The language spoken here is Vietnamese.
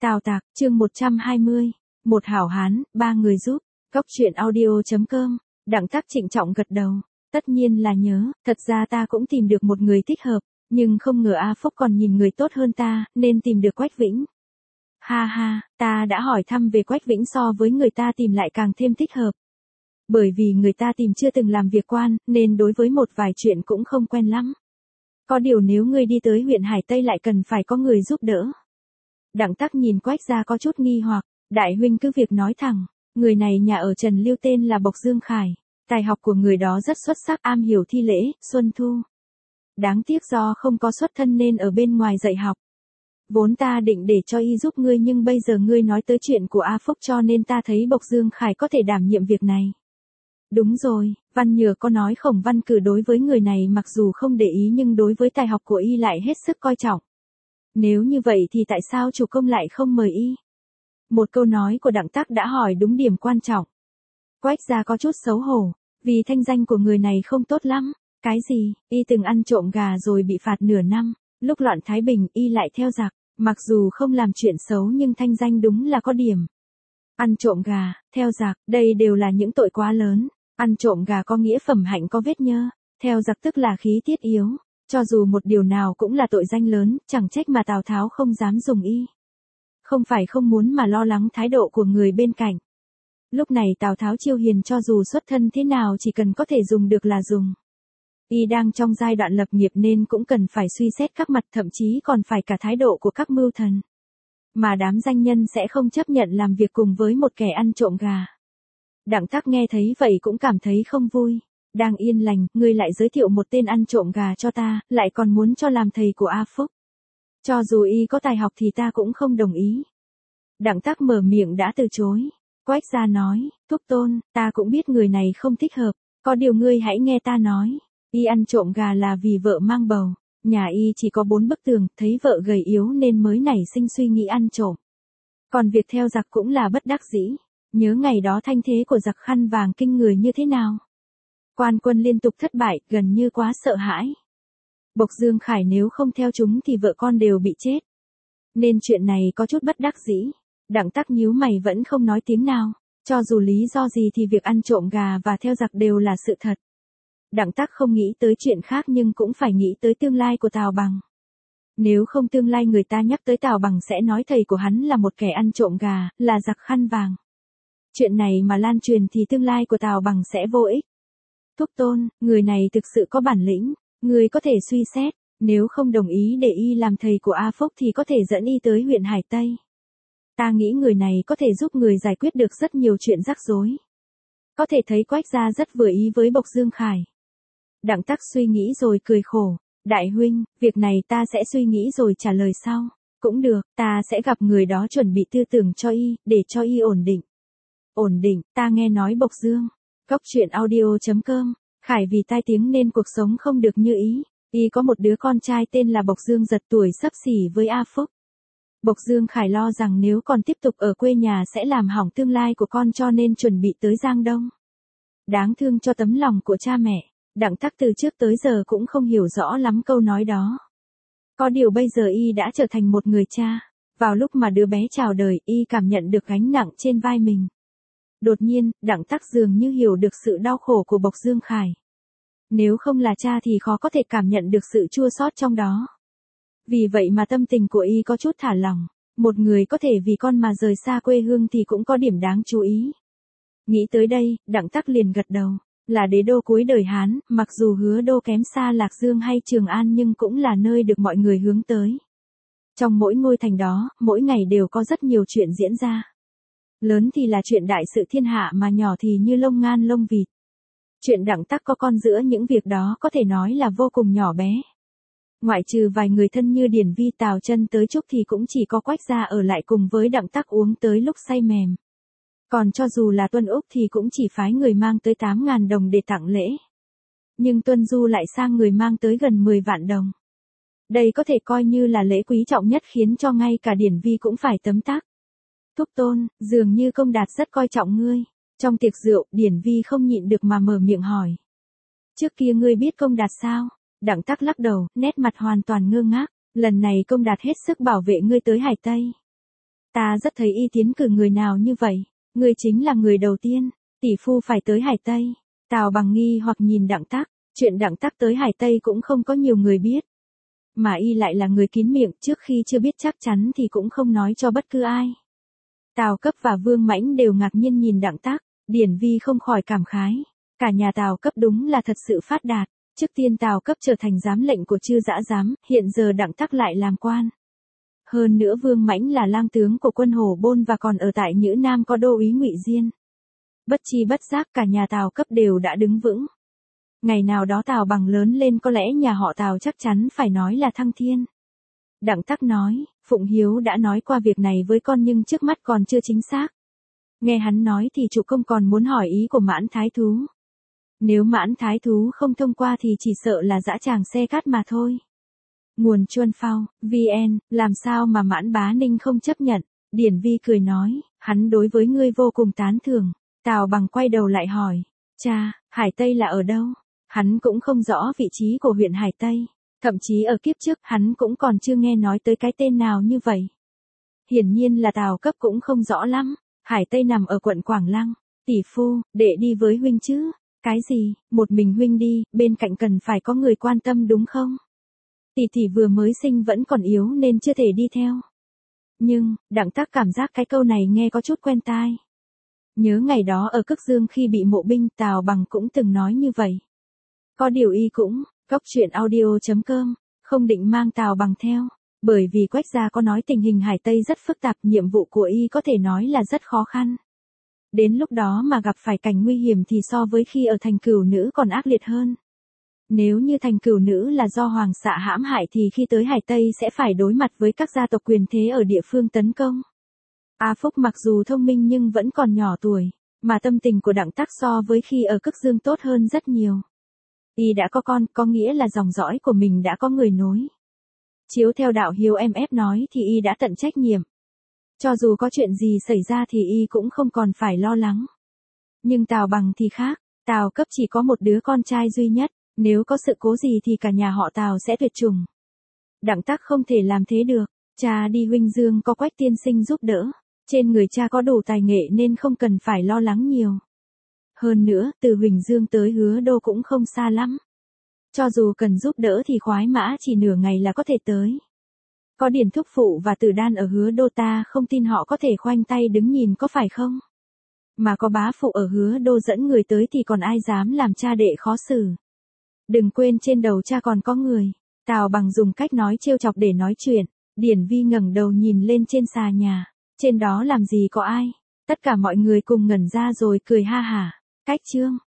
Tào Tạc, chương 120. Một hảo hán, ba người giúp. Góc truyện audio.com. Đặng Tắc trịnh trọng gật đầu. Tất nhiên là nhớ, thật ra ta cũng tìm được một người thích hợp, nhưng không ngờ A Phúc còn nhìn người tốt hơn ta, nên tìm được Quách Vĩnh. Ha ha, ta đã hỏi thăm về Quách Vĩnh so với người ta tìm lại càng thêm thích hợp. Bởi vì người ta tìm chưa từng làm việc quan, nên đối với một vài chuyện cũng không quen lắm. Có điều nếu ngươi đi tới huyện Hải Tây lại cần phải có người giúp đỡ. Đặng Tắc nhìn Quách gia có chút nghi hoặc, đại huynh cứ việc nói thẳng, người này nhà ở Trần Lưu tên là Bộc Dương Khải, tài học của người đó rất xuất sắc, am hiểu thi lễ, xuân thu. Đáng tiếc do không có xuất thân nên ở bên ngoài dạy học. Vốn ta định để cho y giúp ngươi nhưng bây giờ ngươi nói tới chuyện của A Phúc cho nên ta thấy Bộc Dương Khải có thể đảm nhiệm việc này. Đúng rồi, Văn Nhược có nói Khổng Văn Cử đối với người này mặc dù không để ý nhưng đối với tài học của y lại hết sức coi trọng. Nếu như vậy thì tại sao chủ công lại không mời y? Một câu nói của Đặng Tắc đã hỏi đúng điểm quan trọng. Quách gia có chút xấu hổ, vì thanh danh của người này không tốt lắm. Cái gì, y từng ăn trộm gà rồi bị phạt nửa năm, lúc loạn Thái Bình y lại theo giặc, mặc dù không làm chuyện xấu nhưng thanh danh đúng là có điểm. Ăn trộm gà, theo giặc, đây đều là những tội quá lớn. Ăn trộm gà có nghĩa phẩm hạnh có vết nhơ, theo giặc tức là khí tiết yếu. Cho dù một điều nào cũng là tội danh lớn, chẳng trách mà Tào Tháo không dám dùng y. Không phải không muốn mà lo lắng thái độ của người bên cạnh. Lúc này Tào Tháo chiêu hiền cho dù xuất thân thế nào chỉ cần có thể dùng được là dùng. Y đang trong giai đoạn lập nghiệp nên cũng cần phải suy xét các mặt, thậm chí còn phải cả thái độ của các mưu thần. Mà đám danh nhân sẽ không chấp nhận làm việc cùng với một kẻ ăn trộm gà. Đặng Tắc nghe thấy vậy cũng cảm thấy không vui. Đang yên lành, ngươi lại giới thiệu một tên ăn trộm gà cho ta, lại còn muốn cho làm thầy của A Phúc. Cho dù y có tài học thì ta cũng không đồng ý. Đặng Tắc mở miệng đã từ chối. Quách gia nói, Thúc Tôn, ta cũng biết người này không thích hợp, có điều ngươi hãy nghe ta nói. Y ăn trộm gà là vì vợ mang bầu, nhà y chỉ có 4 bức tường, thấy vợ gầy yếu nên mới nảy sinh suy nghĩ ăn trộm. Còn việc theo giặc cũng là bất đắc dĩ, nhớ ngày đó thanh thế của giặc khăn vàng kinh người như thế nào. Quan quân liên tục thất bại, gần như quá sợ hãi. Bộc Dương Khải nếu không theo chúng thì vợ con đều bị chết. Nên chuyện này có chút bất đắc dĩ. Đặng Tắc nhíu mày vẫn không nói tiếng nào. Cho dù lý do gì thì việc ăn trộm gà và theo giặc đều là sự thật. Đặng Tắc không nghĩ tới chuyện khác nhưng cũng phải nghĩ tới tương lai của Tào Bằng. Nếu không tương lai người ta nhắc tới Tào Bằng sẽ nói thầy của hắn là một kẻ ăn trộm gà, là giặc khăn vàng. Chuyện này mà lan truyền thì tương lai của Tào Bằng sẽ vô ích. Thúc Tôn, người này thực sự có bản lĩnh, người có thể suy xét, nếu không đồng ý để y làm thầy của A Phúc thì có thể dẫn y tới huyện Hải Tây. Ta nghĩ người này có thể giúp người giải quyết được rất nhiều chuyện rắc rối. Có thể thấy Quách gia rất vừa ý với Bộc Dương Khải. Đặng Tắc suy nghĩ rồi cười khổ, đại huynh, việc này ta sẽ suy nghĩ rồi trả lời sau. Cũng được, ta sẽ gặp người đó chuẩn bị tư tưởng cho y, để cho y ổn định. Ổn định, ta nghe nói Bộc Dương. Góc truyện audio.com, Khải vì tai tiếng nên cuộc sống không được như ý. Y có một đứa con trai tên là Bộc Dương Giật tuổi xấp xỉ với A Phúc. Bộc Dương Khải lo rằng nếu còn tiếp tục ở quê nhà sẽ làm hỏng tương lai của con cho nên chuẩn bị tới Giang Đông. Đáng thương cho tấm lòng của cha mẹ, Đặng Tắc từ trước tới giờ cũng không hiểu rõ lắm câu nói đó. Có điều bây giờ y đã trở thành một người cha. Vào lúc mà đứa bé chào đời y cảm nhận được gánh nặng trên vai mình. Đột nhiên, Đặng Tắc dường như hiểu được sự đau khổ của Bộc Dương Khải. Nếu không là cha thì khó có thể cảm nhận được sự chua xót trong đó. Vì vậy mà tâm tình của y có chút thả lỏng. Một người có thể vì con mà rời xa quê hương thì cũng có điểm đáng chú ý. Nghĩ tới đây, Đặng Tắc liền gật đầu. Là đế đô cuối đời Hán, mặc dù Hứa Đô kém xa Lạc Dương hay Trường An nhưng cũng là nơi được mọi người hướng tới. Trong mỗi ngôi thành đó, mỗi ngày đều có rất nhiều chuyện diễn ra. Lớn thì là chuyện đại sự thiên hạ mà nhỏ thì như lông ngan lông vịt. Chuyện Đặng Tắc có con giữa những việc đó có thể nói là vô cùng nhỏ bé. Ngoại trừ vài người thân như Điển Vi Tào Chân tới chúc thì cũng chỉ có Quách gia ở lại cùng với Đặng Tắc uống tới lúc say mềm. Còn cho dù là Tuân Úc thì cũng chỉ phái người mang tới 8.000 đồng để tặng lễ. Nhưng Tuân Du lại sang người mang tới gần 10 vạn đồng. Đây có thể coi như là lễ quý trọng nhất khiến cho ngay cả Điển Vi cũng phải tấm tắc. Thúc Tôn, dường như Công Đạt rất coi trọng ngươi. Trong tiệc rượu, Điển Vi không nhịn được mà mở miệng hỏi. Trước kia ngươi biết Công Đạt sao? Đặng Tắc lắc đầu, nét mặt hoàn toàn ngơ ngác. Lần này Công Đạt hết sức bảo vệ ngươi tới Hải Tây. Ta rất thấy y tiến cử người nào như vậy, ngươi chính là người đầu tiên, tỷ phu phải tới Hải Tây. Tào Bằng nghi hoặc nhìn Đặng Tắc, chuyện Đặng Tắc tới Hải Tây cũng không có nhiều người biết. Mà y lại là người kín miệng, trước khi chưa biết chắc chắn thì cũng không nói cho bất cứ ai. Tào Cấp và Vương Mãnh đều ngạc nhiên nhìn Đặng Tắc, Điển Vi không khỏi cảm khái. Cả nhà Tào Cấp đúng là thật sự phát đạt, trước tiên Tào Cấp trở thành giám lệnh của Chư Dã Giám, hiện giờ Đặng Tắc lại làm quan. Hơn nữa Vương Mãnh là lang tướng của quân Hổ Bôn và còn ở tại Nhữ Nam có đô úy Ngụy Diên. Bất chi bất giác cả nhà Tào Cấp đều đã đứng vững. Ngày nào đó Tào Bằng lớn lên có lẽ nhà họ Tào chắc chắn phải nói là thăng thiên. Đặng Tắc nói, Phụng Hiếu đã nói qua việc này với con nhưng trước mắt còn chưa chính xác. Nghe hắn nói thì chủ công còn muốn hỏi ý của Mãn Thái Thú. Nếu Mãn Thái Thú không thông qua thì chỉ sợ là dã tràng xe cát mà thôi. Nguồn Chuân Phao, VN, làm sao mà Mãn Bá Ninh không chấp nhận, Điển Vi cười nói, hắn đối với ngươi vô cùng tán thưởng. Tào Bằng quay đầu lại hỏi, cha, Hải Tây là ở đâu? Hắn cũng không rõ vị trí của huyện Hải Tây, thậm chí ở kiếp trước hắn cũng còn chưa nghe nói tới cái tên nào như vậy. Hiển nhiên là Tào Cấp cũng không rõ lắm, Hải Tây nằm ở quận Quảng Lăng, tỷ phu, đệ đi với huynh chứ? Cái gì, một mình huynh đi, bên cạnh cần phải có người quan tâm đúng không? Tỷ tỷ vừa mới sinh vẫn còn yếu nên chưa thể đi theo. Nhưng, Đặng Tắc cảm giác cái câu này nghe có chút quen tai. Nhớ ngày đó ở Cức Dương khi bị mộ binh Tào Bằng cũng từng nói như vậy. Có điều y cũng, coctruyện.audio.com, không định mang Tào Bằng theo, bởi vì Quách gia có nói tình hình Hải Tây rất phức tạp, nhiệm vụ của y có thể nói là rất khó khăn. Đến lúc đó mà gặp phải cảnh nguy hiểm thì so với khi ở thành Cửu Nữ còn ác liệt hơn. Nếu như thành Cửu Nữ là do Hoàng xạ hãm hại thì khi tới Hải Tây sẽ phải đối mặt với các gia tộc quyền thế ở địa phương tấn công. A Phúc mặc dù thông minh nhưng vẫn còn nhỏ tuổi, mà tâm tình của Đặng Tắc so với khi ở Cức Dương tốt hơn rất nhiều. Y đã có con, có nghĩa là dòng dõi của mình đã có người nối. Chiếu theo đạo hiếu MF nói thì y đã tận trách nhiệm. Cho dù có chuyện gì xảy ra thì y cũng không còn phải lo lắng. Nhưng Tào Bằng thì khác, Tào Cấp chỉ có một đứa con trai duy nhất, nếu có sự cố gì thì cả nhà họ Tào sẽ tuyệt chủng. Đặng Tắc không thể làm thế được, cha đi Huỳnh Dương có Quách tiên sinh giúp đỡ, trên người cha có đủ tài nghệ nên không cần phải lo lắng nhiều. Hơn nữa, từ Huỳnh Dương tới Hứa Đô cũng không xa lắm. Cho dù cần giúp đỡ thì khoái mã chỉ nửa ngày là có thể tới. Có Điển Thúc Phụ và Tử Đan ở Hứa Đô ta không tin họ có thể khoanh tay đứng nhìn có phải không? Mà có bá phụ ở Hứa Đô dẫn người tới thì còn ai dám làm cha đệ khó xử. Đừng quên trên đầu cha còn có người. Tào Bằng dùng cách nói trêu chọc để nói chuyện. Điển Vi ngẩng đầu nhìn lên trên xà nhà. Trên đó làm gì có ai. Tất cả mọi người cùng ngẩn ra rồi cười ha hả. Cách chương.